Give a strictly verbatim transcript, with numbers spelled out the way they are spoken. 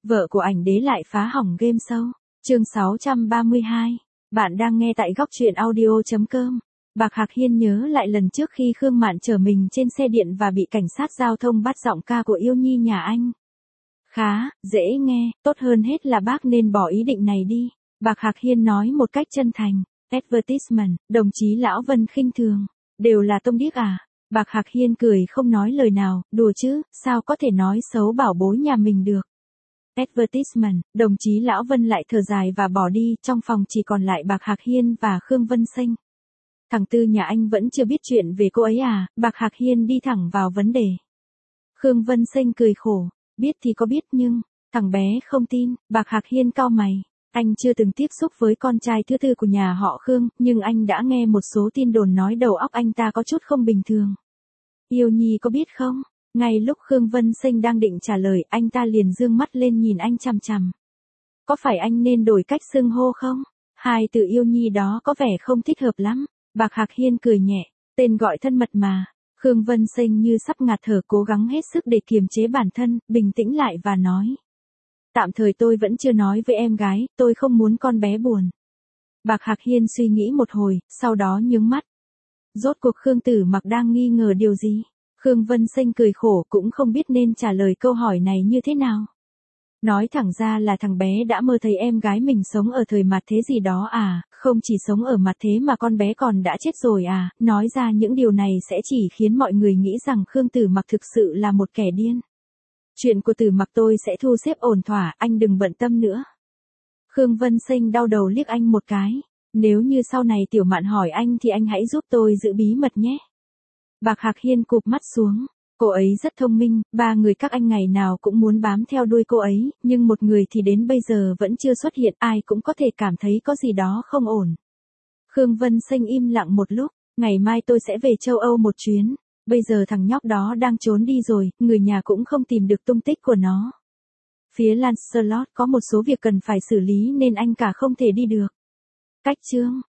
Vợ của ảnh đế lại phá hỏng game show. Chương sáu trăm ba mươi hai. Bạn đang nghe tại góc truyện audio chấm com. Bạc Hạc Hiên nhớ lại lần trước khi Khương Mạn chở mình trên xe điện và bị cảnh sát giao thông bắt giọng ca của Yêu Nhi nhà anh. Khá, dễ nghe, tốt hơn hết là bác nên bỏ ý định này đi. Bạc Hạc Hiên nói một cách chân thành. Advertisement, đồng chí Lão Vân khinh thường. Đều là tông điếc à? Bạc Hạc Hiên cười không nói lời nào, đùa chứ, sao có thể nói xấu bảo bối nhà mình được. Advertisement, đồng chí Lão Vân lại thở dài và bỏ đi, trong phòng chỉ còn lại Bạc Hạc Hiên và Khương Vân Sinh. Thằng Tư nhà anh vẫn chưa biết chuyện về cô ấy à? Bạc Hạc Hiên đi thẳng vào vấn đề. Khương Vân Sinh cười khổ, biết thì có biết nhưng, thằng bé không tin. Bạc Hạc Hiên cau mày, anh chưa từng tiếp xúc với con trai thứ tư của nhà họ Khương, nhưng anh đã nghe một số tin đồn nói đầu óc anh ta có chút không bình thường. Yêu Nhi có biết không? Ngay lúc Khương Vân Sinh đang định trả lời, anh ta liền dương mắt lên nhìn anh chằm chằm. Có phải anh nên đổi cách xưng hô không? Hai từ Yêu Nhi đó có vẻ không thích hợp lắm. Bạc Hạc Hiên cười nhẹ, tên gọi thân mật mà. Khương Vân Sinh như sắp ngạt thở, cố gắng hết sức để kiềm chế bản thân, bình tĩnh lại và nói. Tạm thời tôi vẫn chưa nói với em gái, tôi không muốn con bé buồn. Bạc Hạc Hiên suy nghĩ một hồi, sau đó nhướng mắt. Rốt cuộc Khương Tử Mặc đang nghi ngờ điều gì? Khương Vân Sinh cười khổ, cũng không biết nên trả lời câu hỏi này như thế nào. Nói thẳng ra là thằng bé đã mơ thấy em gái mình sống ở thời mặt thế gì đó à, không chỉ sống ở mặt thế mà con bé còn đã chết rồi à, nói ra những điều này sẽ chỉ khiến mọi người nghĩ rằng Khương Tử Mặc thực sự là một kẻ điên. Chuyện của Tử Mặc tôi sẽ thu xếp ổn thỏa, anh đừng bận tâm nữa. Khương Vân Sinh đau đầu liếc anh một cái, nếu như sau này Tiểu Mạn hỏi anh thì anh hãy giúp tôi giữ bí mật nhé. Bạc Hạc Hiên cụp mắt xuống, cô ấy rất thông minh, ba người các anh ngày nào cũng muốn bám theo đuôi cô ấy, nhưng một người thì đến bây giờ vẫn chưa xuất hiện, ai cũng có thể cảm thấy có gì đó không ổn. Khương Vân Sinh im lặng một lúc, ngày mai tôi sẽ về châu Âu một chuyến, bây giờ thằng nhóc đó đang trốn đi rồi, người nhà cũng không tìm được tung tích của nó. Phía Lancelot có một số việc cần phải xử lý nên anh cả không thể đi được. Cách chương